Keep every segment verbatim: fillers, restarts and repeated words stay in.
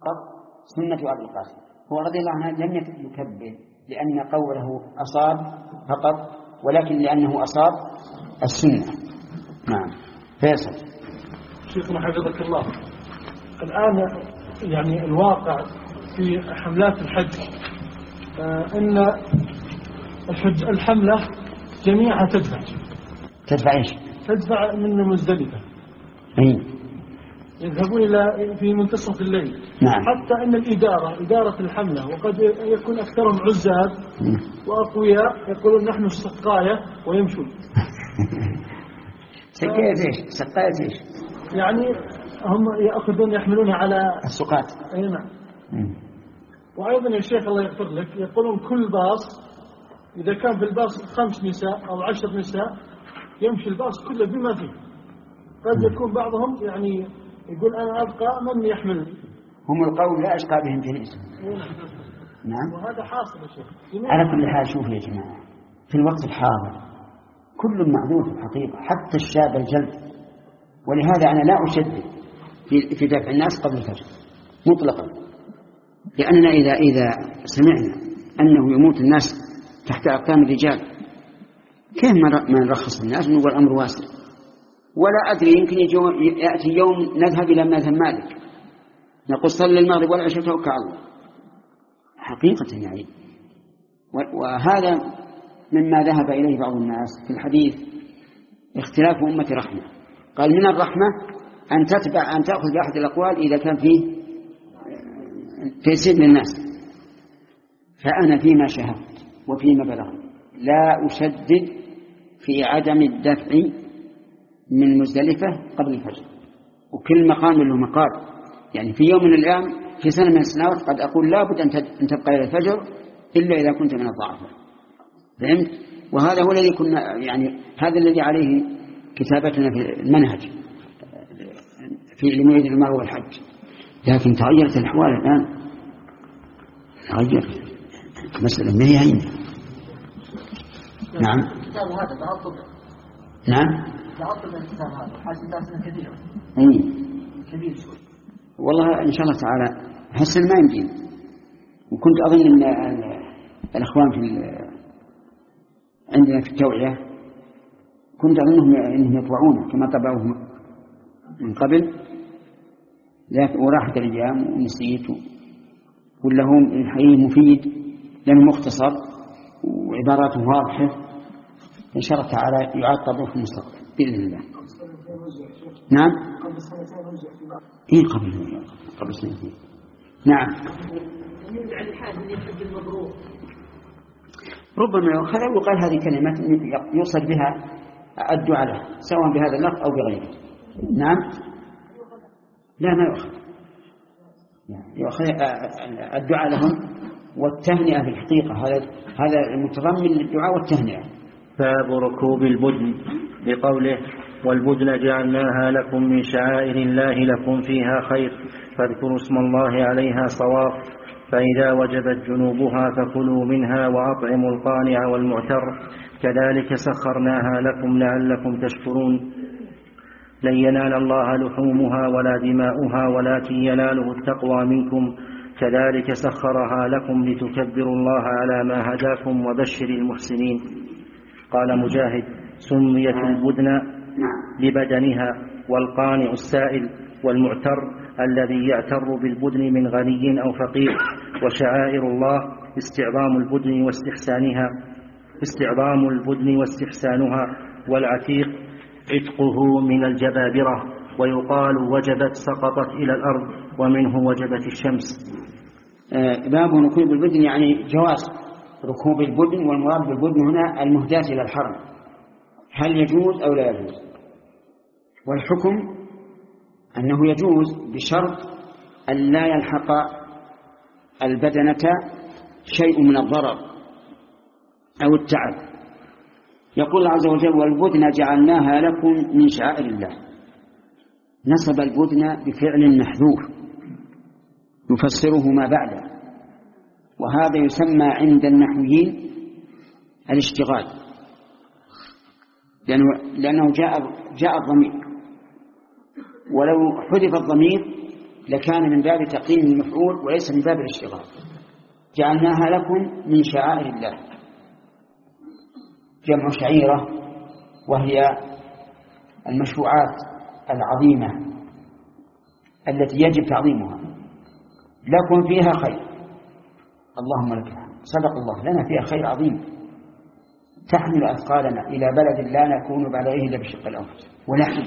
سنة أبي القاسم. هو رضي الله عنه لم يكبر لأن قوله أصاب فقط، ولكن لأنه أصاب السنة. نعم. فيصل. شيخنا حفظك الله، الآن يعني الواقع في حملات الحج آه إن الحج الحملة جميعها تدفع تدفع إيش؟ تدفع من مزدلفة. أي. يذهبون إلى في منتصف الليل. نعم. حتى أن الإدارة إدارة الحملة وقد يكون أكثرهم عزاب وأقوياء يقولون نحن السقاية ويمشون. سقاية إيش؟ سقاية إيش؟ يعني هم يأخذون يحملونها على السقات. أي نعم. وأيضا يا شيخ الله يغفر لك يقولون كل باص إذا كان في الباص خمس نساء أو عشر نساء يمشي الباص كله بما فيه. قد يكون بعضهم يعني يقول أنا أبقى من يحملني. هم القوم لا أشقى بهم جليس. نعم. وهذا حاصل يا شيخ. على كل حال شوف يا جماعة، في الوقت الحاضر كل معذور في الحقيقة، حتى الشاب الجلد. ولهذا أنا لا أشدد في في دفع الناس قبل الفجر مطلقا، لأننا إذا إذا سمعنا أنه يموت الناس تحت أقدام الرجال كيف ما نرخص الناس ونقول الأمر واسع؟ ولا أدري يمكن يأتي يوم نذهب إلى مذهب مالك نقول صلي المغرب والعشاء توكل على الله حقيقة يعني. وهذا مما ذهب إليه بعض الناس في الحديث اختلاف أمة رحمة. قال من الرحمة أن تتبع أن تأخذ بأحد الأقوال إذا كان فيه تيسير للناس. فأنا فيما شاهدت وفيما بلغت لا أشدد في عدم الدفع من مزدلفة قبل الفجر، وكل مقام له مقال. يعني في يوم من الأيام في سنة من السنوات قد أقول لا بد أن تبقى إلى الفجر إلا إذا كنت من الضعفاء. فهمت؟ وهذا هو الذي كنا يعني هذا الذي عليه كتابتنا في المنهج في علمية المرء والحج. لكن تغيرت الأحوال الآن، تغيرت مسألة ما هي هينة. نعم. نعم. أي. والله إن شاء الله تعالى حسن ما يمكن. وكنت أظن أن الأخوان في عندنا في التوعية كنت أظنهم أنهم يطبعون كما طبعوه من قبل، وراحت الأيام ونسيت. ولهم الحقيقة مفيد لأنه مختصر وعباراته واضحة، إن شاء الله تعالى يعاد طبعه في المستقبل بإذن الله. نعم. إيه قبل قبل سنتين. نعم. ربما يقال هذه كلمات يوصل بها الدعاء له سواء بهذا اللفظ أو بغيره. نعم. لا ما يؤخذ يؤخذ الدعاء لهم والتهنئة في الحقيقة. هذا هذا المتضمن للدعاء والتهنئة. باب ركوب البدن بقوله والبدن جعلناها لكم من شعائر الله لكم فيها خير فاذكروا اسم الله عليها صواف فإذا وجبت جنوبها فكلوا منها وأطعموا القانع والمعتر كذلك سخرناها لكم لعلكم تشكرون. لن ينال الله لحومها ولا دماؤها ولكن يناله التقوى منكم كذلك سخرها لكم لتكبروا الله على ما هداكم وبشر المحسنين. قال مجاهد سميت البدن لبدنها والقانع السائل والمعتر الذي يعتر بالبدن من غني أو فقير. وشعائر الله استعظام البدن واستحسانها استعظام البدن واستحسانها والعتيق عتقه من الجبابرة. ويقال وجبت سقطت إلى الأرض ومنه وجبت الشمس. آه باب ركوب البدن يعني جواز ركوب البدن، والمراد بالبدن هنا المهداة إلى الحرم. هل يجوز أو لا يجوز؟ والحكم أنه يجوز بشرط أن لا يلحق البدنة شيء من الضرر أو التعب. يقول الله عز وجل والبدن جعلناها لكم من شعائر الله. نصب البدن بفعل محذوف يفسره ما بعده، وهذا يسمى عند النحويين الاشتغال، لأنه, لأنه جاء, جاء الضمير، ولو حذف الضمير لكان من باب تقييم المفعول وليس من باب الاشتغال. جعلناها لكم من شعائر الله، جمع شعيرة، وهي المشروعات العظيمة التي يجب تعظيمها. لكم فيها خير، اللهم لك الحمد، صدق الله، لنا فيها خير عظيم، تحمل أثقالنا إلى بلد لا نكون بعديه إلا بشق الأنفس، ولحم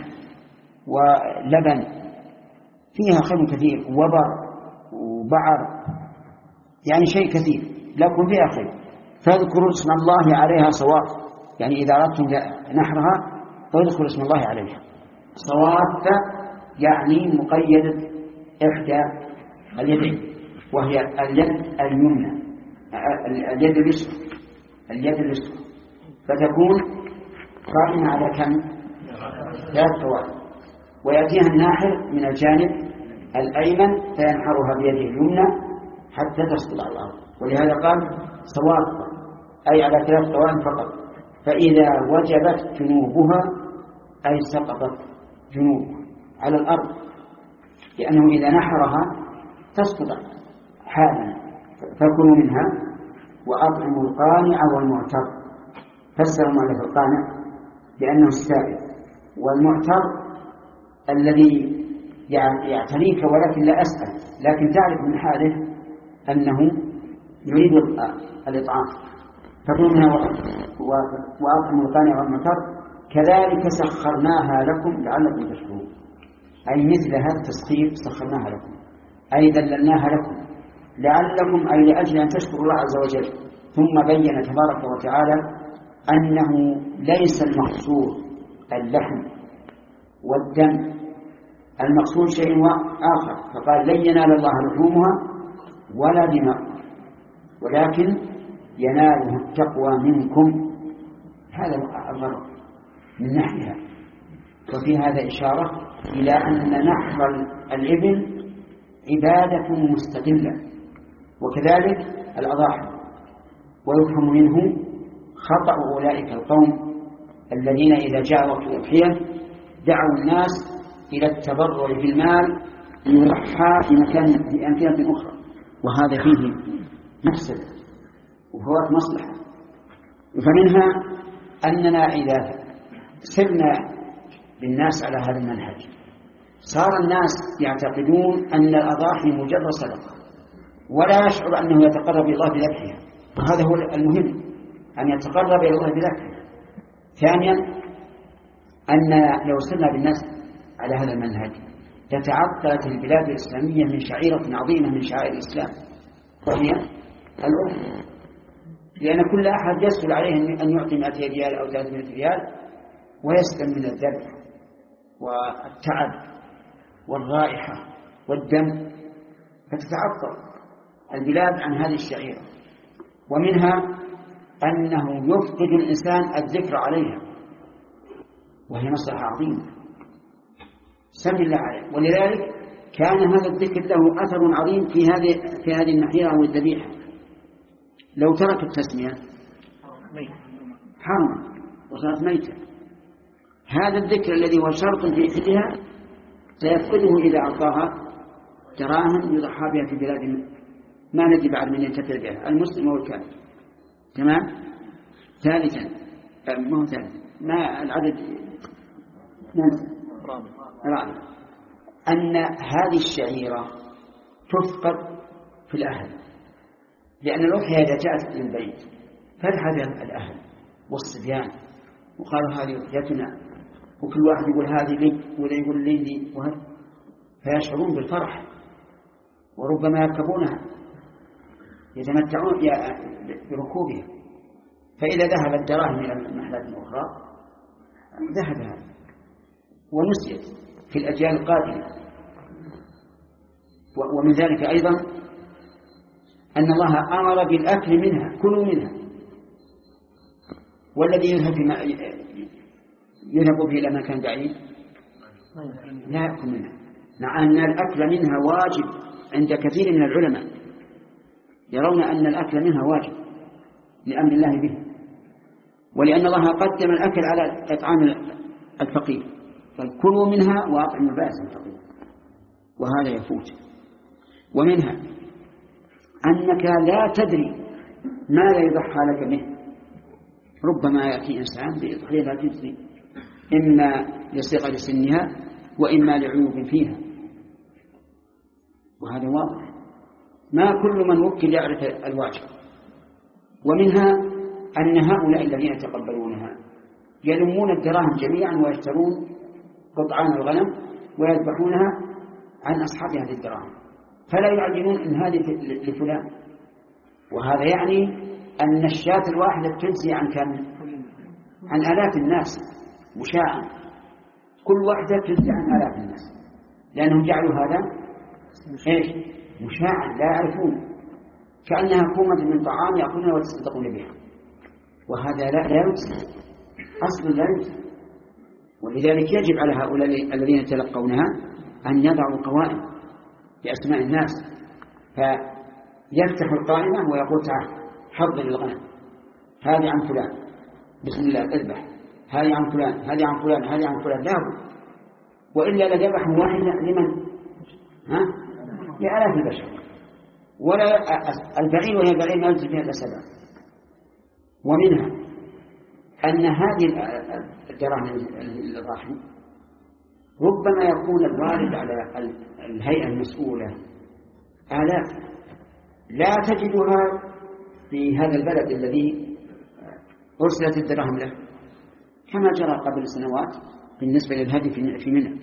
ولبن، فيها خير كثير، وبر وبعر، يعني شيء كثير. لكم فيها خير، فاذكروا اسم الله عليها صواف، يعني إذا أردتم نحرها فاذكروا اسم الله عليها صواف، يعني مقيدة إحدى اليدين، وهي اليد اليمنى، اليد اليسرى، اليد اليسرى، فتكون قائمة على كم؟ ثلاث قوائم، ويأتيها الناحر من الجانب الأيمن فينحرها بيده اليمنى حتى تسقط على الأرض، ولهذا قال صواف، أي على ثلاث قوائم فقط. فإذا وجبت جنوبها أي سقطت جنوبها على الأرض، لأنه إذا نحرها تسقط حالا. فكلوا منها وأطعموا القانع والمعتر. فسروا معنى القانع لأنه السائل، والمعتر الذي يعتريك ولكن لا أسأل، لكن تعرف من حاله أنه يريد الإطعام. فكلوا منها وأطعموا القانع والمعتر كذلك سخرناها لكم لعلكم تشكرون، أي مثل هذا التسخير سخرناها لكم، أي دللناها لكم لعلكم، أي لأجل أن تشكروا الله عز وجل. ثم بين تبارك وتعالى أنه ليس المقصود اللحم والدم، المقصود شيء آخر، فقال لن ينال الله لحومها ولا دماؤها ولكن يناله التقوى منكم. هذا الغرض من نحرها. وفي هذا إشارة إلى أن نحر الإبل عبادة مستقلة، وكذلك الأضاحي. ويفهم منه خطأ أولئك القوم الذين إذا جاء وقت الأضحية دعوا الناس إلى التبرع بالمال ليضحى في مكان في أمكنة أخرى، وهذا فيه مفسدة وفوات مصلحة. فمنها أننا إذا سرنا بالناس على هذا المنهج صار الناس يعتقدون أن الأضاحي مجرد صدقة، ولا يشعر أنه يتقرب إلى الله بذبحها، وهذا هو المهم، أن يتقرب إلى الله بذبحها. ثانيا أن لو سرنا بالناس على هذا المنهج تتعطلت البلاد الإسلامية من شعيرة عظيمة من شعائر الإسلام، وهي الأضحية، لأن كل أحد يسهل عليه أن يعطي مئتين ريال أو ثلاثمائة ريال ويسلم من الذبح والتعب والرائحة والدم، فتتعطل البلاد عن هذه الشعيرة. ومنها أنه يفقد الإنسان الذكر عليها، وهي مصلحة عظيمة سم الله عليه، ولذلك كان هذا الذكر له أثر عظيم في هذه في هذه النحيرة والذبيحة. لو ترك التسمية حرم وصارت ميتة. هذا الذكر الذي هو شرط في حلها سيفقده إذا أعطاها دراهم يضحى بها في بلاد ما ندري بعد من ينتفع بها، المسلم والكافر. تمام. ثالثا ما هو ثالث ما العدد رابع أن هذه الشعيرة تفقد في الأهل، لأن الأضحية إذا جاءت من البيت فرح الأهل والصبيان وقالوا هذه أضحيتنا، وكل واحد يقول هذه لي ولا يقول لي لي وهذا، فيشعرون بالفرح وربما يركبونها يتمتعون بركوبها. فإذا ذهب الدراهم إلى المحلات الأخرى ذهب هذا ونسيت في الأجيال القادمة. ومن ذلك أيضا أن الله أمر بالأكل منها، كلوا منها، والذي يذهب يذهب به إلى مكان بعيد لا يأكل منها، مع أن الأكل منها واجب عند كثير من العلماء، يرون أن الأكل منها واجب لأمر الله به، ولأن الله قدم الأكل على إطعام الفقير، فكلوا منها وأطعموا البائس الفقير. وهذا يفوت. ومنها أنك لا تدري ماذا يضحى لك به، ربما يأتي إنسان بإضحية لا تدري، إما لصغر سنها وإما لعيوب فيها، وهذا واضح، ما كل من وكل يعرف الواجب. ومنها أن هؤلاء الذين يتقبلونها يلمون الدراهم جميعا ويشترون قطعان الغنم ويذبحونها عن أصحاب هذه الدراهم، فلا يعلنون إن هذه لفلان، وهذا يعني أن الشاة الواحدة تجزي عن كم؟ عن آلاف الناس مشاعا، كل واحدة تجزي عن آلاف الناس، لأنهم جعلوا هذا إيش؟ مشاعا لا يعرفون، كأنها كومة من طعام يأكلونها ويتصدقون بها، وهذا لا لا يجزي، أصل لا يجزي. ولذلك يجب على هؤلاء الذين يتلقونها أن يضعوا قوائم بأسماء الناس، فيفتح القائمة ويقول تعال حضر الغنم، هذه عن فلان بسم الله اذبح، هذه عن فلان، هذه عن فلان، هذه عن فلان، لا، وإلا لذبح واحدة لمن؟ ها؟ لآلاف البشر، ولا البعير وهي البعير ما يجزي فيها إلا سبع. ومنها أن هذه الدراهم الضاحي ربما يكون الوارد على الهيئة المسؤولة آلاف لا تجدها في هذا البلد الذي أرسلت الدراهم له، كما جرى قبل سنوات بالنسبة للهدي في منى،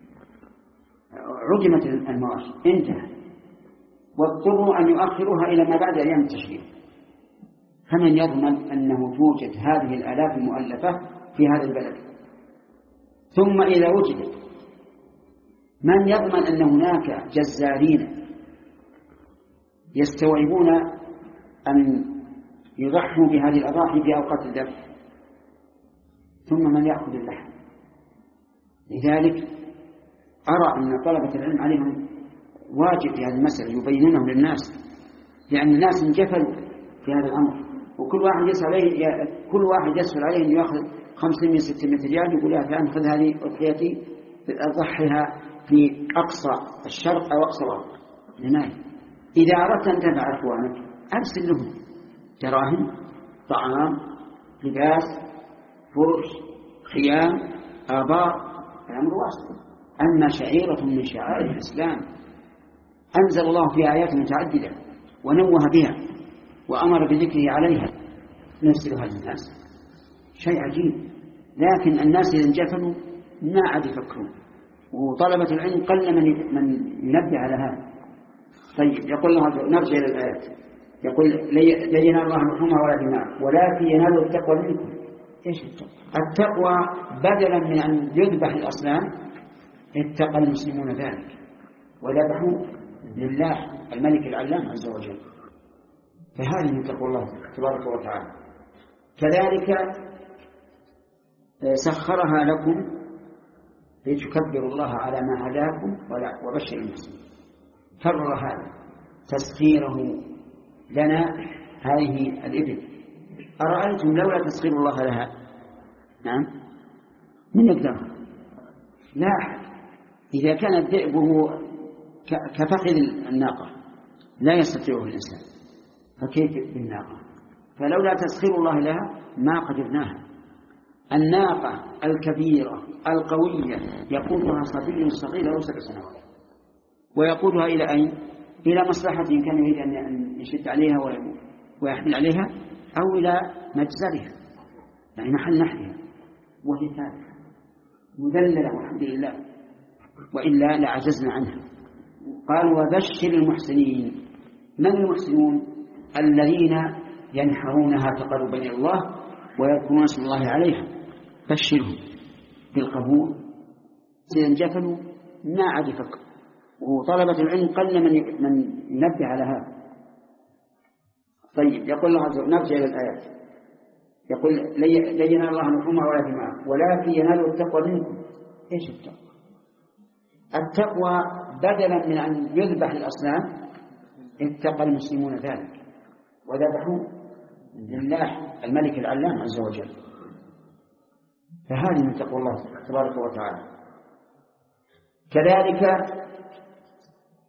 عدمت المواشي انتهى، واضطروا أن يؤخروها إلى ما بعد أيام التشريق، فمن يضمن أنه توجد هذه الآلاف المؤلفة في هذا البلد؟ ثم إذا وجدت من يضمن أن هناك جزارين يستوعبون أن يضحوا بهذه الأضاحي في أوقات الذبح؟ ثم من يأخذ اللحم؟ لذلك أرى أن طلبة العلم عليهم واجب في هذه المسألة يبينونه للناس، لأن الناس انجفلوا في هذا الأمر، وكل واحد يسأل عليه كل واحد يسأل عليه أن يأخذ خمسمائة ستمائة ريال، يقول له فأنا خذ هذه أضحيتي أضحيها في أقصى الشرق أو أقصى الغرب. لماذا؟ إذا أردت أن تنفع إخوانك أرسل لهم دراهم، طعام، لباس، فرش، خيام، آباء، الأمر واسع. أما شعيرة من شعائر الإسلام أنزل الله في آيات متعددة ونوه بها وأمر بذكره عليها، نرسلها للناس، شيء عجيب. لكن الناس إذا انجفلوا ما عاد يفكرون، وطلبة العلم قل من من ينبه على هذا. طيب يقول الله، نرجع إلى الآيات، يقول لا ينال الله لحومها ولا دماء ولكن ينال التقوى منكم. إيش التقوى؟ التقوى بدلا من أن يذبح الأصنام اتقى المسلمون ذلك وذبحوا لله الملك العلام عز وجل، فهذه من تقوى الله تبارك وتعالى. كذلك سخرها لكم لتكبروا الله على ما هداكم وبشر المسلمين. كرر هذا تسخيره لنا هذه الإبل، أرأيتم لولا تسخير الله لها؟ نعم، من يقدر؟ لا أحد. إذا كان الذئب كفخذ الناقة لا يستطيعه الإنسان، فكيف بالناقة؟ فلولا تسخير الله لها ما قدرناها. الناقة الكبيرة القوية يقودها صبي صغير له سبع سنوات، ويقودها إلى أين؟ إلى مصلحة كان يريد أن يشد عليها ويحمل عليها، أو إلى مجزرها يعني محل نحرها، وهي ثابتة مذللة والحمد لله، وإلا لعجزنا عنها. قال وبشر المحسنين. من المحسنون؟ الذين ينحرونها تقربا إلى الله ويذكرون اسم الله عليها، بشرهم بالقبول. سينجفلوا ما عاد يفكر، وطلبة العلم قل من من ينبه على هذا. طيب يقول الله عز وجل، نرجع إلى الآيات، يقول لا ينال الله لحومها ولا دماء ولكن ينال التقوى منكم. إيش التقوى؟ التقوى بدلا من أن يذبح الأصنام اتقى المسلمون ذلك وذبحوا لله الملك العلام عز وجل، فهذه من تقوى الله تبارك وتعالى. كذلك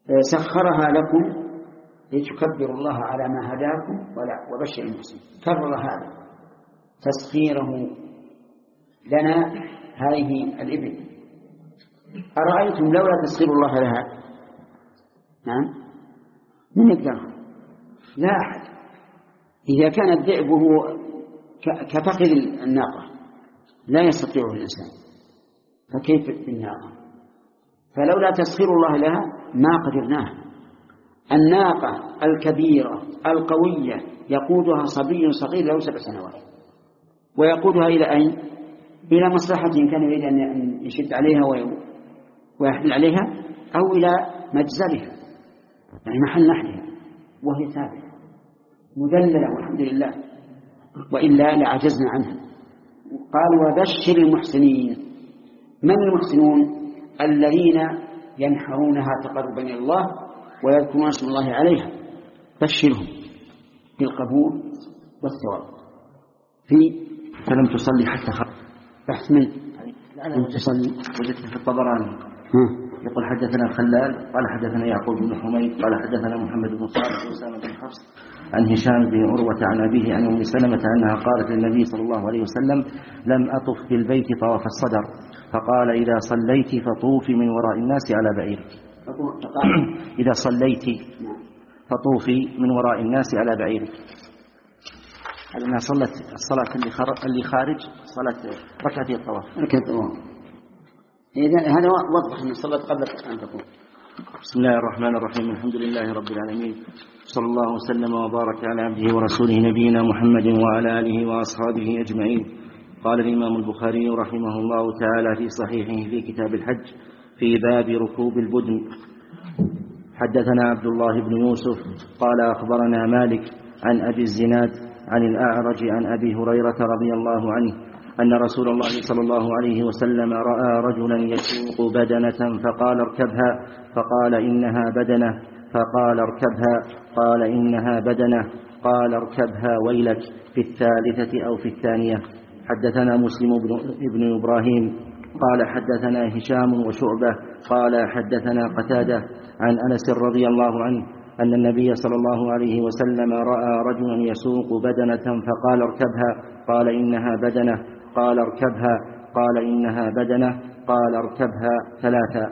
سخرها لكم لتكبروا الله على ما هداكم وبشر المحسنين. كرر هذا تسخيره لنا هذه الإبل. أرأيتم لولا تسخير الله لها؟ نعم، من يقدر؟ لا أحد. إذا كان الذئب هو كفخذ الناقة لا يستطيعه الإنسان، فكيف بالناقة؟ فلولا تسخير الله لها ما قدرناها. الناقة الكبيرة القوية يقودها صبي صغير له سبع سنوات، ويقودها إلى أين؟ إلى مصلحة كان يريد أن يشد عليها ويحمل عليها، أو إلى مجزرها يعني محل نحلها، وهي ثابتة مذللة والحمد لله، وإلا لعجزنا عنها. قال وبشر المحسنين. من المحسنون؟ الذين ينحرونها تقربا إلى الله ويذكرون اسم الله عليها، بشرهم بالقبول والثواب. في فلم تصلي حتى خرج بحث من لم تصلي. وجدت في الطبراني يقول حدثنا الخلال قال حدثنا يعقوب بن حميد قال حدثنا محمد بن صالح وأسامة بن حفص عن هشام بن عروة عن أبيه عن أم سلمة أنها قالت للنبي صلى الله عليه وسلم لم أطف بالبيت طواف الصدر، فقال إذا صليت فطوفي من وراء الناس على بعيرك. إذا صليت فطوفي من وراء الناس على بعيرك. أنها صلت الصلاة اللي خارج صلاة ركعتي الطواف. إذن هذا وضح أن الصلاة قبل أن تكون. بسم الله الرحمن الرحيم. الحمد لله رب العالمين، صلى الله وسلم وبارك على عبده ورسوله نبينا محمد وعلى آله وأصحابه أجمعين. قال الإمام البخاري رحمه الله تعالى في صحيحه في كتاب الحج في باب ركوب البدن. حدثنا عبد الله بن يوسف قال أخبرنا مالك عن أبي الزناد عن الأعرج عن أبي هريرة رضي الله عنه أن رسول الله صلى الله عليه وسلم رأى رجلا يسوق بدنة فقال اركبها، فقال إنها بدنة، فقال اركبها، قال إنها بدنة، قال اركبها ويلك، في الثالثة أو في الثانية. حدثنا مسلم بن إبراهيم قال حدثنا هشام وشعبة قال حدثنا قتادة عن أنس رضي الله عنه أن النبي صلى الله عليه وسلم رأى رجلا يسوق بدنة فقال اركبها، قال إنها بدنة، قال اركبها، قال إنها بدنة، قال اركبها ثلاثة.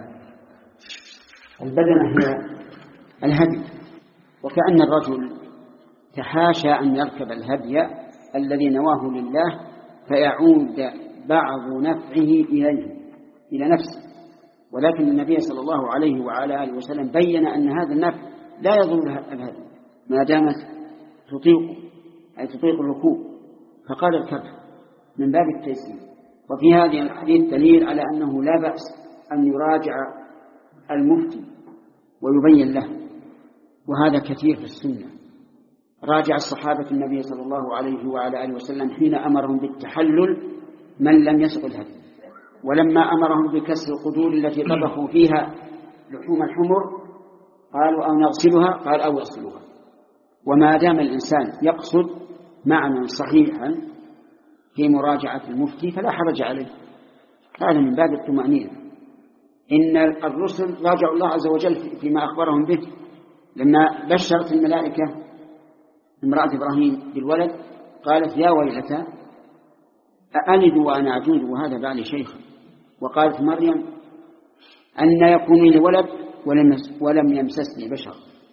البدنة هي الهدي، وكأن الرجل تحاشى أن يركب الهدي الذي نواه لله فيعود بعض نفعه إليه إلى نفسه، ولكن النبي صلى الله عليه وعلى آله وسلم بين أن هذا النفع لا يضر الهدي ما دامت تطيق أي تطيق الركوب، فقال اركبها من باب التيسير. وفي هذه الحديث دليل على أنه لا بأس أن يراجع المفتي ويبين له، وهذا كثير في السنة. راجع الصحابة النبي صلى الله عليه وعلى آله وسلم حين أمرهم بالتحلل من لم يسق الهدي، ولما أمرهم بكسر القدور التي طبخوا فيها لحوم الحمر قالوا أو نغسلها، قال أو يغسلوها. وما دام الإنسان يقصد معنى صحيحا في مراجعة المفتي فلا حرج عليه، هذا من باب الطمأنينة. إن الرسل راجعوا الله عز وجل فيما أخبرهم به، لما بشرت الملائكة امرأة إبراهيم بالولد قالت يا ويلتى أألد وأنا عجوز وهذا بعلي شيخا، وقالت مريم أن يكون لي ولد ولم يمسسني بشر،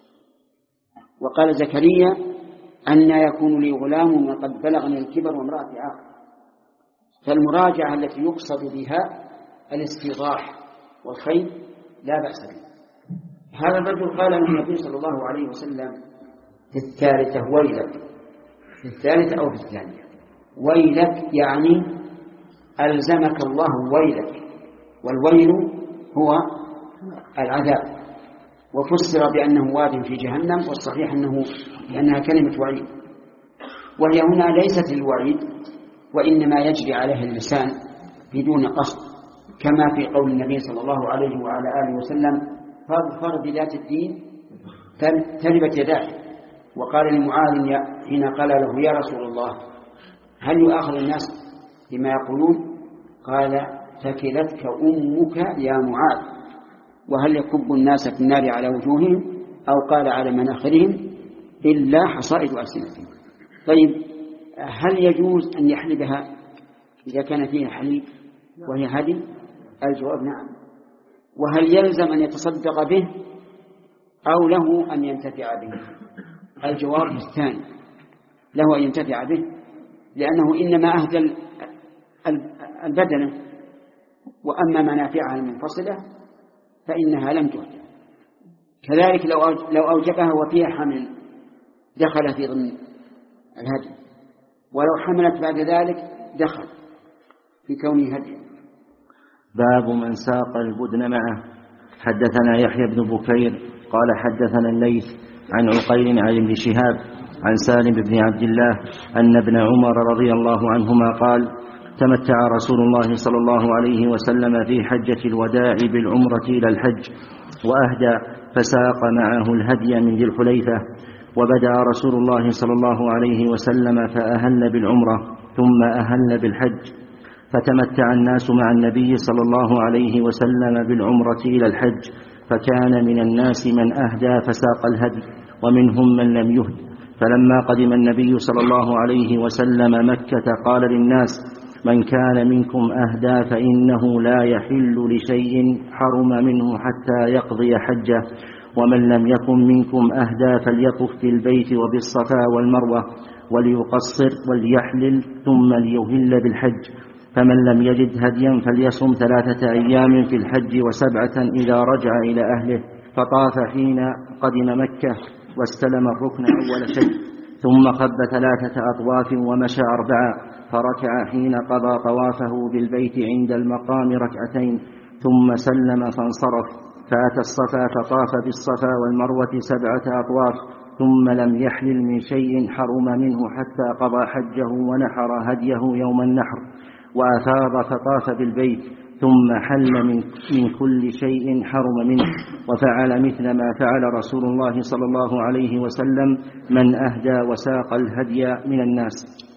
وقال زكريا أن يكون لي غلام وقد بلغني الكبر وامرأتي عاقر. فالمراجعة التي يقصد بها الاستيضاح والخير لا بأس به. هذا الرجل قال له النبي صلى الله عليه وسلم في الثالثة ويلك، في الثالثة أو في الثانية. ويلك يعني ألزمك الله ويلك، والويل هو العذاب، وفسر بأنه واد في جهنم، والصحيح أنه لأنها كلمة وعيد، وهي هنا ليست الوعيد وإنما يجري عليها اللسان بدون قصد، كما في قول النبي صلى الله عليه وعلى آله وسلم فاظفر بذات الدين تربت يداك. وقال لمعاذ حين قال له يا رسول الله هل يؤاخذ الناس بما يقولون؟ قال ثكلتك أمك يا معاذ. وهل يكب الناس في النار على وجوههم أو قال على مناخرهم إلا حصائد ألسنتهم. طيب هل يجوز أن يحلبها إذا كان فيها حليب وهي هدي؟ الجواب نعم. وهل يلزم أن يتصدق به أو له أن ينتفع به؟ الجواب الثاني، له أن ينتفع به، لأنه إنما أهدى البدنة، وأما منافعها المنفصلة فإنها لم تهدى. كذلك لو أوجبها وفيها حمل دخل في ضمن الهدي، ولو حملت بعد ذلك دخل في كونه هدي. باب من ساق البدن معه. حدثنا يحيى بن بكير قال حدثنا الليث عن عقيل عن ابن شهاب عن سالم بن عبد الله أن ابن عمر رضي الله عنهما قال تمتع رسول الله صلى الله عليه وسلم في حجة الوداع بالعمرة إلى الحج وأهدى فساق معه الهدي من ذي الحليفة. وبدأ رسول الله صلى الله عليه وسلم فأهل بالعمرة ثم أهل بالحج، فتمتع الناس مع النبي صلى الله عليه وسلم بالعمرة إلى الحج، فكان من الناس من أهدى فساق الهدي ومنهم من لم يهد. فلما قدم النبي صلى الله عليه وسلم مكة قال للناس من كان منكم أهدى فإنه لا يحل لشيء حرم منه حتى يقضي حجه، ومن لم يكن منكم أهدى فليطف في البيت وبالصفا والمروة وليقصر وليحلل ثم ليهل بالحج. فمن لم يجد هديا فليصم ثلاثة أيام في الحج وسبعة إذا رجع إلى أهله. فطاف حين قدم مكة واستلم الركن أول شيء، ثم خب ثلاثة أطواف ومشى أربعة، فركع حين قضى طوافه بالبيت عند المقام ركعتين، ثم سلم فانصرف، فأتى الصفا فطاف بالصفا والمروة سبعة أطواف، ثم لم يحلل من شيء حرم منه حتى قضى حجه ونحر هديه يوم النحر، وأفاض فطاف بالبيت، ثم حل من, من كل شيء حرم منه، وفعل مثل ما فعل رسول الله صلى الله عليه وسلم من أهدى وساق الهدي من الناس.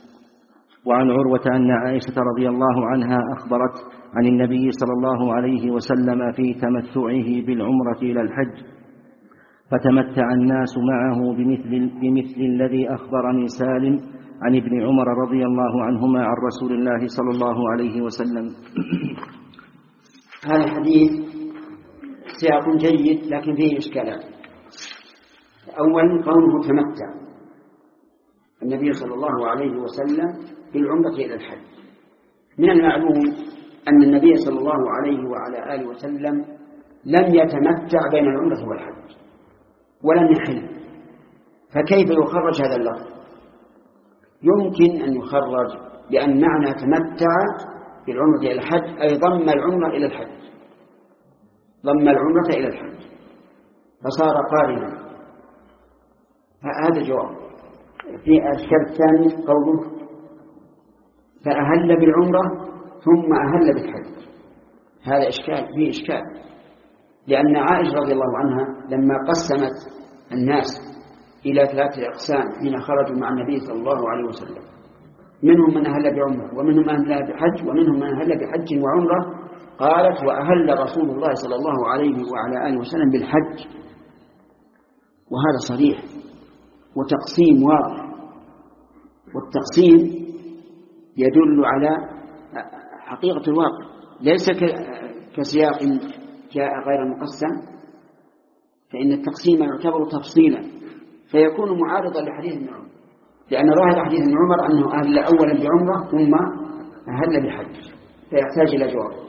وعن عروة أن عائشة رضي الله عنها أخبرت عن النبي صلى الله عليه وسلم في تمتعه بالعمرة إلى الحج، فتمتع الناس معه بمثل, بمثل الذي أخبرني سالم عن ابن عمر رضي الله عنهما عن رسول الله صلى الله عليه وسلم. هذا الحديث سياق جيد لكن فيه إشكالات. أولا قوله تمتع، النبي صلى الله عليه وسلم بالعمرة إلى الحج. من المعلوم أن النبي صلى الله عليه وعلى آله وسلم لم يتمتع بين العمرة والحج ولم يحل، فكيف يخرج هذا اللفظ؟ يمكن أن يخرج بأن معنى تمتع بالعمرة إلى الحج أي ضم العمرة إلى الحج، ضم العمرة إلى الحج فصار قارنا. هذا جواب. في الشرط الثاني قوله فأهل بالعمرة ثم أهل بالحج، هذا إشكال، فيه إشكال، لأن عائشة رضي الله عنها لما قسمت الناس إلى ثلاثة أقسام حين خرجوا مع النبي صلى الله عليه وسلم، منهم من أهل بعمرة ومنهم من أهل بحج ومنهم من أهل بحج وعمرة، قالت وأهل رسول الله صلى الله عليه وعلى آله وسلم بالحج، وهذا صريح وتقسيم واضح، والتقسيم يدل على حقيقة الواقع ليس كسياق جاء غير مقسم، فإن التقسيم يعتبر تفصيلا فيكون معارضا لحديث ابن عمر، لأن ظاهر حديث ابن عمر أنه أهل أولا بعمرة ثم أهل بحج، فيحتاج إلى جواب.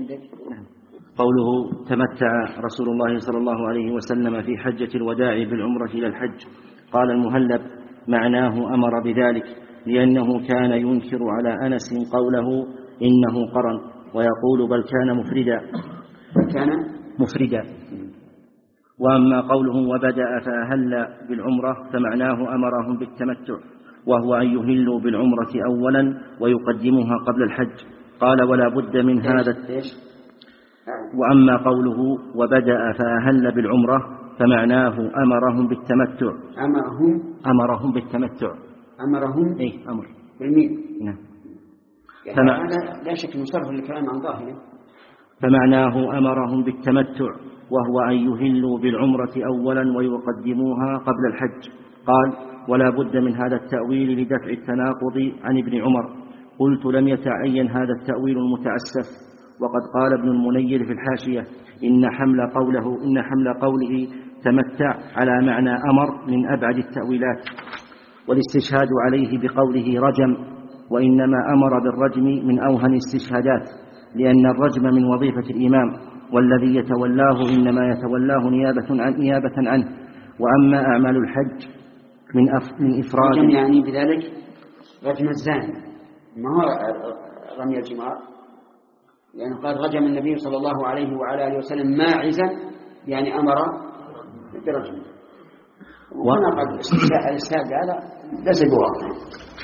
قوله تمتع رسول الله صلى الله عليه وسلم في حجة الوداع بالعمرة إلى الحج، قال المهلب معناه أمر بذلك، لأنه كان ينكر على أنس قوله إنه قرن، ويقول بل كان مفردا كان مفردا. وأما قوله وبدأ فأهل بالعمرة فمعناه أمرهم بالتمتع، وهو أن يهلوا بالعمرة أولا ويقدموها قبل الحج. قال ولا بد من هذا. وأما قوله وبدأ فأهل بالعمرة فمعناه أمرهم بالتمتع، أمرهم أمرهم بالتمتع أمرهم إيه أمر بالميم. نعم. يعني هذا لا شك مصرف للكلام عن ظاهره. فمعناه أمرهم بالتمتع، وهو أن يهلوا بالعمرة أولا ويقدموها قبل الحج. قال: ولا بد من هذا التأويل لدفع التناقض عن ابن عمر. قلت: لم يتعين هذا التأويل المتعسف. وقد قال ابن المنير في الحاشية: إن حمل قوله إن حمل قوله تمتع على معنى أمر من أبعد التأويلات، والاستشهاد عليه بقوله رجم، وإنما أمر بالرجم من أوهن الاستشهادات، لأن الرجم من وظيفة الإمام، والذي يتولاه إنما يتولاه نيابة عن نيابة عنه. وأما أعمال الحج من أف من إفراد، رجم يعني بذلك رجم الزاني، ما هو رمي الجمار، يعني قال رجم النبي صلى الله عليه وعلى آله وسلم ماعزا، يعني أمر برجم. وهنا قد الاستشهاد هذا ليس بواقع.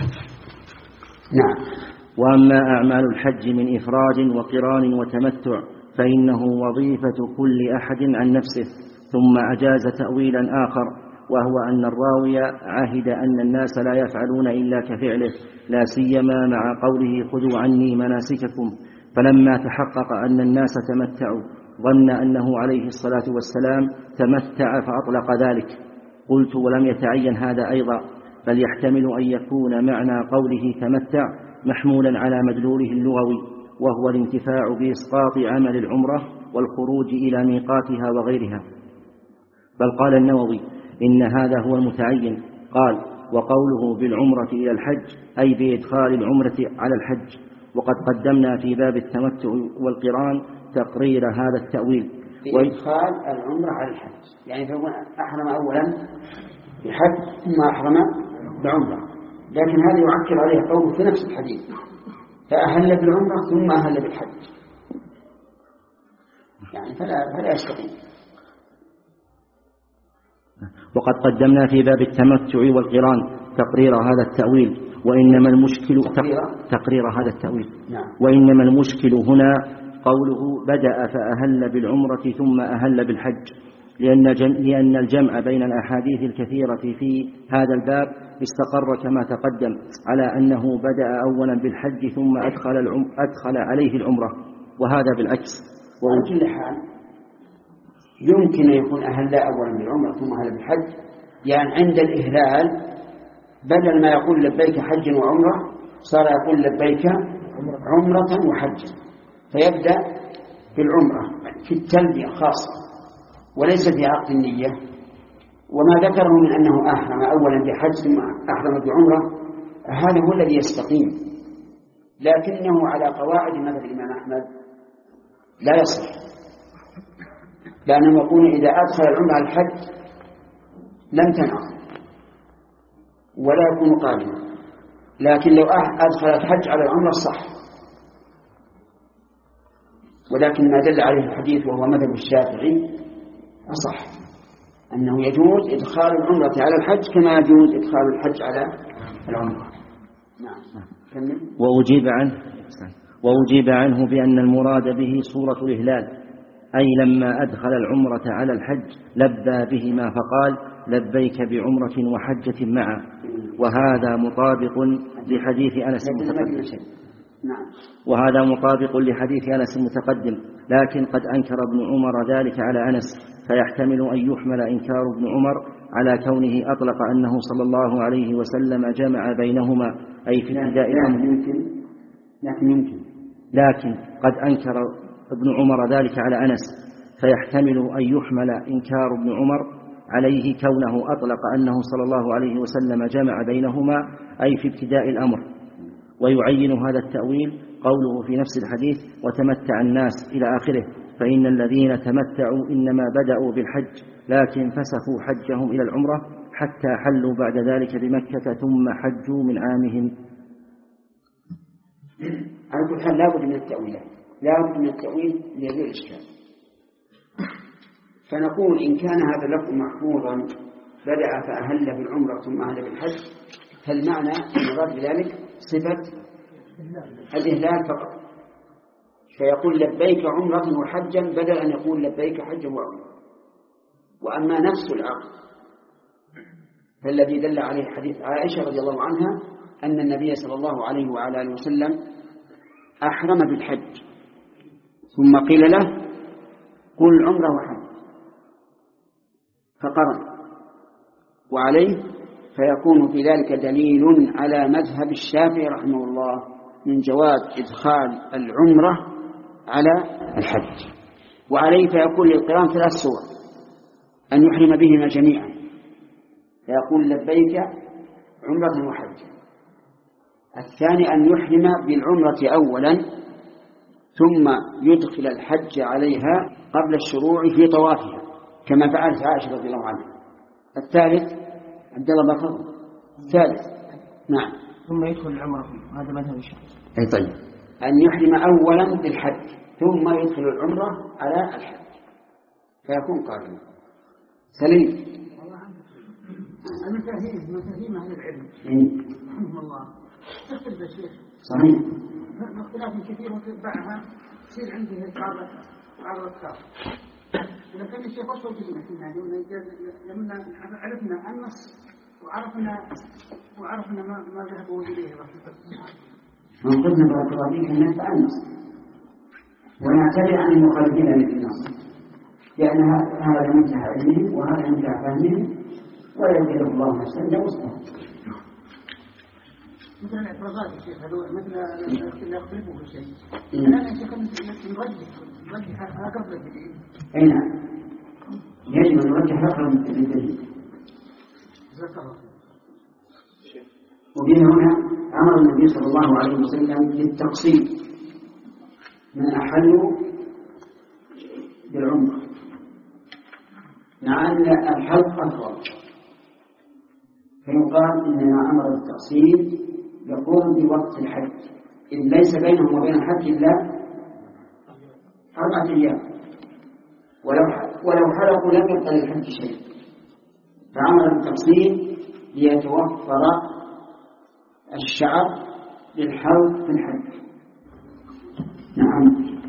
نعم. وأما أعمال الحج من إفراد وقران وتمتع فإنه وظيفة كل أحد عن نفسه. ثم أجاز تأويلا آخر، وهو أن الراوي عهد أن الناس لا يفعلون إلا كفعله، لا سيما مع قوله خذوا عني مناسككم. فلما تحقق أن الناس تمتعوا ظن أنه عليه الصلاة والسلام تمتع فأطلق ذلك. قلت: ولم يتعين هذا أيضا، بل يحتمل أن يكون معنى قوله تمتع محمولا على مدلوله اللغوي، وهو الانتفاع بإسقاط عمل العمرة والخروج إلى ميقاتها وغيرها. بل قال النووي: إن هذا هو المتعين. قال: وقوله بالعمرة إلى الحج أي بإدخال العمرة على الحج. وقد قدمنا في باب التمتع والقران تقرير هذا التأويل. بإدخال العمرة على الحج، يعني فيكون أحرم أولا بحج ثم أحرم بعمرة، لكن هذا يعكر عليه قوله في نفس الحديث: فأهل بالعمرة ثم أهل بالحج، يعني فلا, فلا يستقيم. وقد قدمنا في باب التمتع والقران تقرير هذا التأويل، وإنما المشكل تقرير هذا التأويل. نعم. وإنما المشكل هنا قوله بدأ فأهل بالعمرة ثم أهل بالحج، لأن, جم... لأن الجمع بين الأحاديث الكثيرة في هذا الباب استقر كما تقدم على أنه بدأ أولا بالحج ثم أدخل, العم... أدخل عليه العمرة، وهذا بالعكس. وعلى كل حال يمكن أن يكون أهل أولا بالعمرة ثم أهل بالحج، يعني عند الإهلال بدل ما يقول لبيك حج وعمرة صار يقول لبيك عمرة وحج، فيبدأ بالعمرة في التلبية خاصة وليس في عقد النية. وما ذكره من أنه أحرم أولا بحج ثم أحرم بعمرة هذا هو الذي يستقيم، لكنه على قواعد مذهب الإمام أحمد لا يصح، لأنه يقول إذا أدخل العمرة على الحج لم تنعقد ولا يكون قادما، لكن لو أدخل الحج على العمرة صح. ولكن ما دل عليه الحديث وهو مذهب الشافعي أصح، أنه يجوز إدخال العمرة على الحج كما يجوز إدخال الحج على العمرة. نعم. وأجيب عنه وأجيب عنه بأن المراد به صورة الإهلال، أي لما أدخل العمرة على الحج لبى بهما فقال لبيك بعمرة وحجة معا، وهذا مطابق لحديث أنس المتقدم وهذا مطابق لحديث أنس المتقدم لكن قد أنكر ابن عمر ذلك على أنس، فيحتمل أن يحمل إنكار ابن عمر على كونه أطلق أنه صلى الله عليه وسلم جمع بينهما، أي في ابتداء الأمر. لكن يمكن لكن قد أنكر ابن عمر ذلك على أنس، فيحتمل أن يحمل إنكار ابن عمر عليه كونه أطلق أنه صلى الله عليه وسلم جمع بينهما، أي في ابتداء الأمر. ويعين هذا التأويل قوله في نفس الحديث وتمتع الناس إلى آخره، فإن الذين تمتعوا إنما بدأوا بالحج لكن فسخوا حجهم إلى العمرة حتى حلوا بعد ذلك بمكة ثم حجوا من عامهم. على كل حال لا بد من التأويلات، لا بد من التأويل ليزول الإشكال. فنقول إن كان هذا اللفظ محفوظا بدأ فأهل بالعمرة ثم أهل بالحج، فالمعنى المراد بذلك صفة الإهلال فقط، فيقول لبيك عمرة وحجا بدل أن يقول لبيك حجا وعمرة. وأما نفس العقد فالذي دل عليه حديث عائشة رضي الله عنها أن النبي صلى الله عليه وعلى آله وسلم أحرم بالحج ثم قيل له قل عمرة وحج، فقرن وعليه فيكون في ذلك دليل على مذهب الشافعي رحمه الله من جواز إدخال العمرة على الحج. وعليه فيكون للقران ثلاث صور: أن يحرم بهما جميعا فيقول لبيك عمرة وحج. الثاني أن يحرم بالعمرة أولا ثم يدخل الحج عليها قبل الشروع في طوافها كما فعلت عائشة رضي الله عنها. الثالث عبد الله بن الثالث نعم ثم يدخل العمرة فيه. هذا مذهب الشافعي. أي طيب، أن يحرم أولا بالحج ثم يدخل العمرة على الحج فيكون قارنا. سليم. المفاهيم مفاهيم أهل العلم رحمه الله تختلف يا شيخ. صحيح. اختلاف كثير وتتبعها تصير عنده بعض بعض الأفكار. ولكن الشيخ وش وجدنا فينا لما عرفنا النص وعرفنا وعرفنا ما ما ذهبوا إليه رحمه الله. من قلنا بارك الله فيك أن نتبع النص ونعتبر عن المخالفين للنص، لأن هذا منتهى علمهم وهذا منتهى فهمهم ولا يكلف الله نفسا إلا وسعها. مثل الاعتراضات يا شيخ هذول مثل اللي يختلفوا في شيء. الآن يا شيخ نرجح نرجح أقرب للدليل. أي نعم، يجب أن نرجح أقرب للدليل. وبه هنا أمر النبي صلى الله عليه وسلم بالتقسيم من أحلوا بالعمرة، مع أن الحلق أفضل، فيقال إنما أمر بالتقسيم يقوم بوقت الحج إذ ليس بينهم وبين الحج إلا أربعة أيام، ولو ولو حلقوا لم يبقى للحج شيء، فأمر بالتقسيم ليتوفر الشعر للحلق في الحج. نعم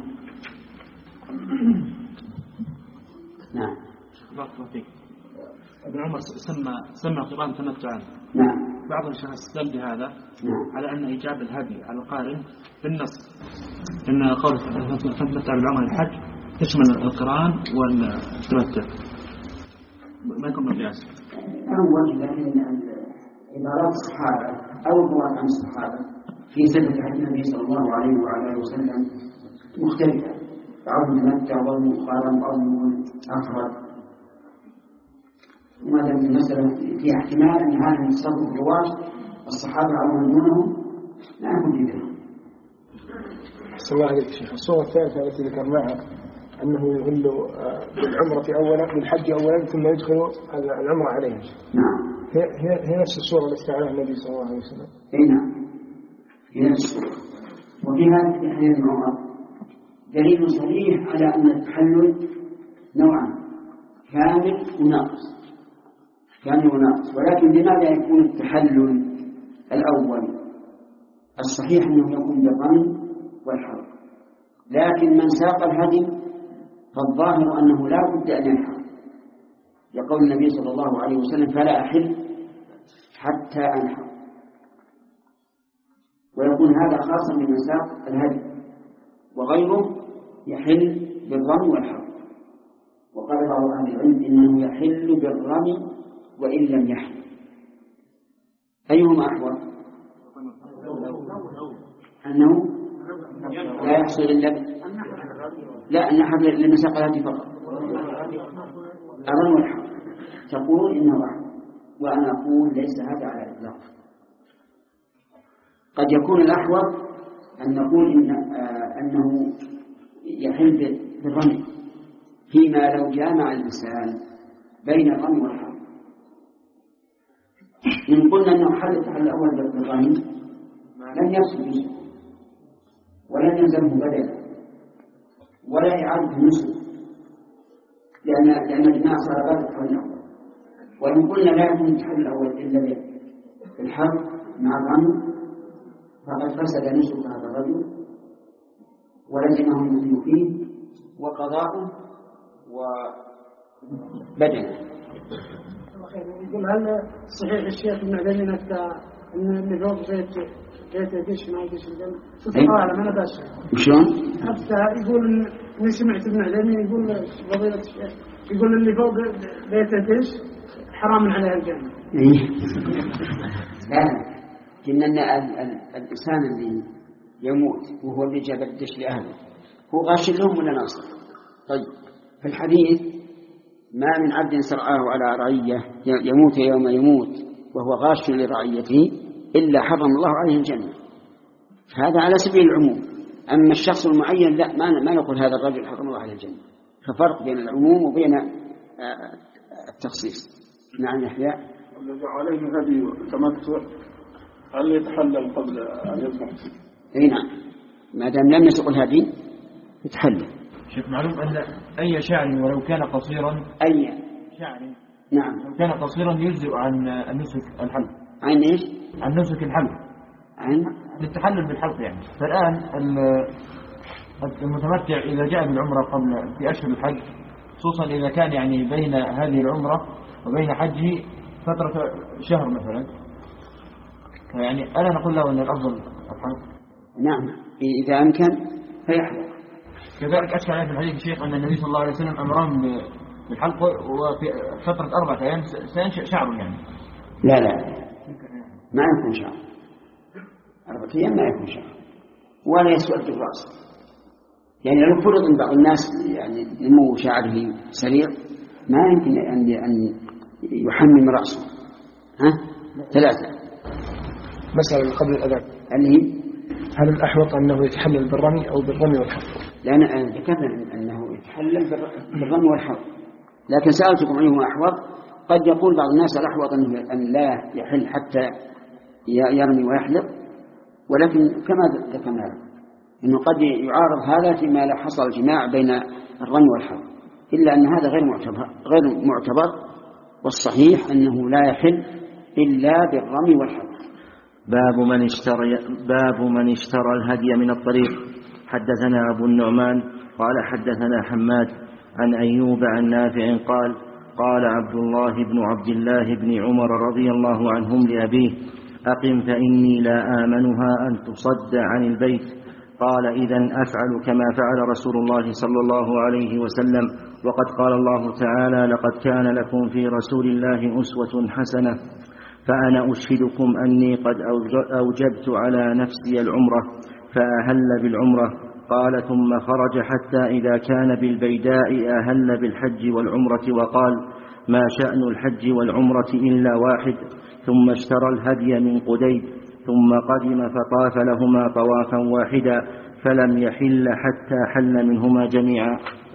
نعم. بارك الله فيك. ابن عمر سمى سمى القران تمتعا. نعم. بعض الشيخ استدل بهذا نعم. على ان ايجاب الهدي على القارن بالنص، ان قول تمتع بالعمره الحج تشمل القران والتمتع، ما يكون مقياس. أول لكن عبارات الصحابة أو الروايات عن الصحابة في صفة حج النبي صلى الله عليه وعلى آله وسلم مختلفة، بعضهم تمتع وبعضهم قارن وبعضهم أفرد. وما دام المسألة في احتمال أن هذا من تصرف الرواة الصحابة أو من دونهم لا يكون في ذلك. أحسن الله عليك شيخ. الصورة الثالثة التي ذكرناها أنه يهل بالعمرة أولا بالحج أولا ثم يدخل العمرة عليها. نعم. هي هي نفس الصورة التي استعملها النبي صلى الله عليه وسلم. أي نعم. هي نفس الصورة. وفيها في حديث عمر دليل صريح على أن التحلل نوعا كامل وناقص. كامل وناقص، ولكن لماذا يكون التحلل الأول؟ الصحيح أنه يكون بالرمي والحلق، لكن من ساق الهدي فالظاهر أنه لا بد أن يلحق، يقول النبي صلى الله عليه وسلم فلا أحل حتى أنحر، ويكون هذا خاصا بمن ساق الهدي، وغيره يحل بالرمي والحلق. وقال بعض أهل العلم إنه يحل بالرمي وإن لم يحل. أيهما أحوط؟ أنه لا يحصل إلا لا النحر للمساق الهدي فقط، الرمي والحلق. تقول إنه أحوط، وأنا أقول ليس هذا على الإطلاق. قد يكون الأحوط أن نقول إن آه أنه يحل بالرمي فيما لو جامع الإنسان بين الرمي والحلق. إن قلنا أنه حل التحل الأول بالرمي لن يفسد نسك ولن يلزمه بدلا ولا إعادة النسك، لأن لأن الجماع صار بعد التحل الأول. وإن قلنا لا يكون التحل الأول إلا بالحلق مع الرمي فقد فسد نسك هذا الرجل ولزمه المثل فيه وقضاءه وبدنه. يقول هل صحيح الشيخ ابن عثيمين ان اللي فوق زيت زيت يدش ما يدش الجنة؟ سبحان الله ما نباش. شلون؟ حتى يقول اني سمعت ابن عثيمين يقول فضيلة الشيخ يقول اللي فوق بيته دش حرام عليها الجنة. لا إن الإنسان اللي يموت وهو اللي جاب الدش لأهله هو غاش لهم ولا ناصر؟ طيب في الحديث ما من عبد سرعاه على رعية يموت يوم يموت وهو غاش لرعيته إلا حرم الله عليه الجنة. هذا على سبيل العموم. أما الشخص المعين لا، ما ما نقول هذا الرجل حرم الله عليه الجنة. ففرق بين العموم وبين التخصيص. نعم يحيى. الذي عليه هدي التمتع هل يتحلل قبل أن يذبح؟ اي نعم، ما دام لم يسق الهدي يتحلل. شيخ معلوم أن أي شعر ولو كان قصيرا أي شعر نعم لو كان قصيرا يجزئ عن النسك الحلق. عن إيش؟ عن نسك الحلق، عن للتحلل بالحلق يعني. فالآن المتمتع إذا جاء بالعمرة قبل في أشهر الحج، خصوصا إذا كان يعني بين هذه العمرة وبين حجه فترة شهر مثلا، يعني ألا نقول له أن الأفضل الحلق؟ نعم إذا أمكن فيحلق. كذلك أشكل عليه في الحديث الشيخ أن النبي صلى الله عليه وسلم أمرهم بالحلق وفي فترة أربعة أيام سينشأ شعره يعني. لا لا ما يكون شعر، أربعة أيام ما يكون شعر ولا يسود الرأس. يعني لو فرض أن بعض الناس يعني نمو شعره سريع ما يمكن أن أن يحمم رأسه. ها ثلاثة. مسألة قبل الأذان اللي هل الأحوط أنه يتحلل بالرمي أو بالرمي والحلق؟ لأن ذكرنا أنه يتحلل بالرمي والحلق، لكن سألتكم أيهما أحوط. قد يقول بعض الناس الأحوط أن لا يحل حتى يرمي ويحلق، ولكن كما ذكرنا إنه قد يعارض هذا فيما لا حصل الجماع بين الرمي والحلق، إلا أن هذا غير معتبر غير معتبر والصحيح أنه لا يحل إلا بالرمي والحلق. باب من اشترى باب من اشترى الهدي من الطريق. حدثنا أبو النعمان قال حدثنا حماد عن أيوب عن نافع قال قال عبد الله بن عبد الله بن عمر رضي الله عنهم لأبيه أقم فإني لا آمنها أن تصد عن البيت. قال إذن أفعل كما فعل رسول الله صلى الله عليه وسلم، وقد قال الله تعالى لقد كان لكم في رسول الله أسوة حسنة. فأنا أشهدكم أني قد أوجبت على نفسي العمرة، فأهل بالعمرة. قال ثم خرج حتى إذا كان بالبيداء أهل بالحج والعمرة وقال ما شأن الحج والعمرة إلا واحد. ثم اشترى الهدي من قديد ثم قدم فطاف لهما طوافا واحدا فلم يحل حتى حل منهما جميعا.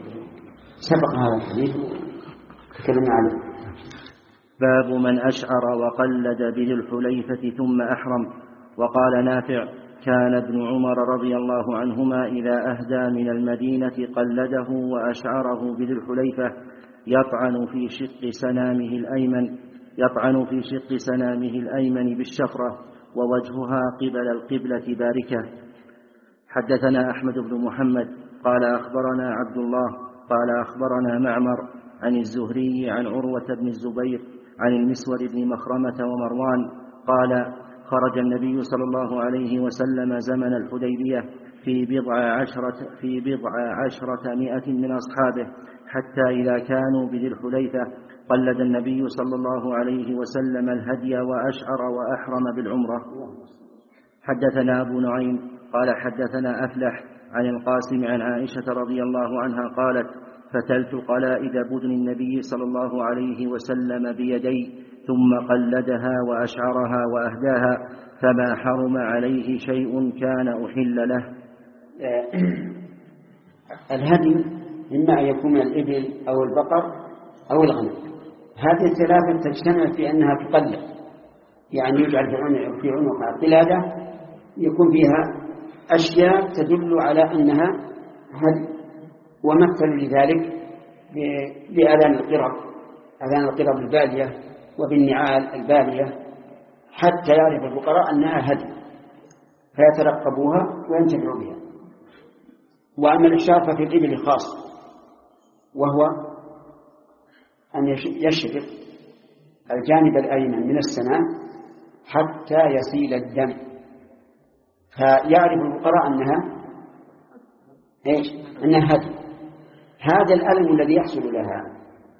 سبق هذا الحديث تكلمنا عليه. باب من أشعر وقلد بذي الحليفة ثم أحرم. وقال نافع كان ابن عمر رضي الله عنهما إذا أهدى من المدينة قلده وأشعره بذي الحليفة يطعن في شق سنامه الأيمن يطعن في شق سنامه الأيمن بالشفرة ووجهها قبل القبلة باركة. حدثنا أحمد بن محمد قال أخبرنا عبد الله قال أخبرنا معمر عن الزهري عن عروة بن الزبير عن المسور بن مخرمة ومروان قال خرج النبي صلى الله عليه وسلم زمن الحديبية في بضع عشرة, في بضع عشرة مئة من أصحابه حتى إذا كانوا بذي الحليفة قلد النبي صلى الله عليه وسلم الهدي وأشعر وأحرم بالعمرة. حدثنا أبو نعيم قال حدثنا أفلح عن القاسم عن عائشة رضي الله عنها قالت فتلت قلائد بدن النبي صلى الله عليه وسلم بيدي ثم قلدها وأشعرها وأهداها فما حرم عليه شيء كان أحل له. الهدي إما أن يكون الإبل أو البقر أو الغنم. هذه الثلاثة تجتمع في أنها تقلد، يعني يجعل في عنقها قلادة يكون فيها أشياء تدل على أنها هدي. ومثل لذلك بأذان القرب أذان القرب البالية وبالنعال البالية حتى يعرف الفقراء أنها هدي فيترقبوها وينتفعوا بها. وأما الإشارة ففي الإبل خاص، وهو أن يشرق الجانب الأيمن من السنام حتى يسيل الدم فيعرف الفقراء أنها إيش؟ أنها هدي. هذا الألم الذي يحصل لها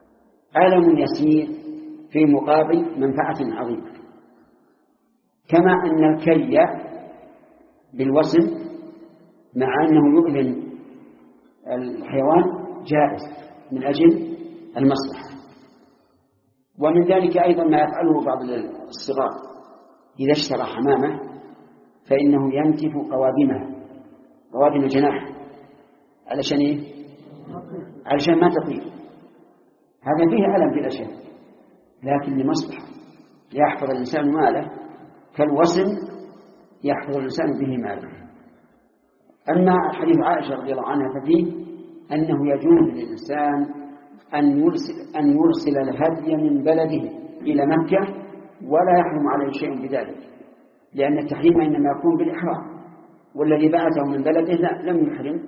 ألم يسير في مقابل منفعة عظيمة. كما أن الكي بالوسم مع أنه يؤلم الحيوان جائز من أجل المصلحة. ومن ذلك أيضا ما يفعله بعض الصغار إذا اشترى حمامة فإنه ينتف قوادمها، قوادم الجناح، علشان إيه؟ علشان ما تطير. هذا فيه ألم بلا شك، لكن لمصلحة يحفظ الإنسان ماله، كالوسم يحفظ الإنسان به ماله. أما حديث عائشة رضي الله عنها ففيه أنه يجوز للإنسان أن يرسل, أن يرسل الهدي من بلده إلى مكة ولا يحرم عليه شيء بذلك، لأن التحريم إنما يكون بالإحرام، والذي بعثه من بلده لم يحرم،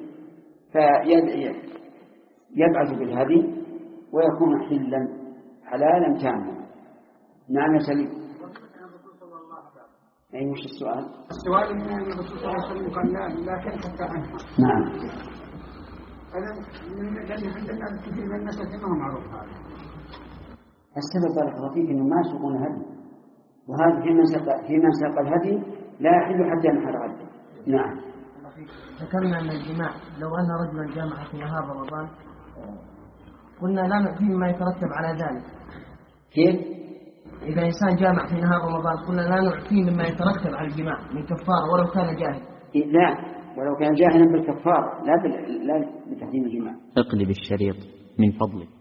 فيبعث بالهدي ويكون حلا حلالا تاما. نعم يا سليم. أي مش السؤال؟ السؤال من الرسول صلى الله عليه وسلم قال لا لا تنفك عنه. نعم. هذا من الذي عندنا كثير من الناس ما معروف هذا. السبب بارك الله فيك إنه ما يسوقون هدي، وهذا في من ساق في من ساق الهدي لا يحل حتى ينحر عبده. نعم. ذكرنا أن الجماع لو أن رجلا جامع في نهار رمضان قلنا لا نعفيه مما يترتب على ذلك. كيف؟ إذا إنسان جامع في نهار رمضان قلنا لا نعفيه مما يترتب على الجماع من كفارة ولو كان جاهل. لا، ولو كان جاهلا بالكفارة لا لا بتحريم الجماع. اقلب الشريط من فضلك.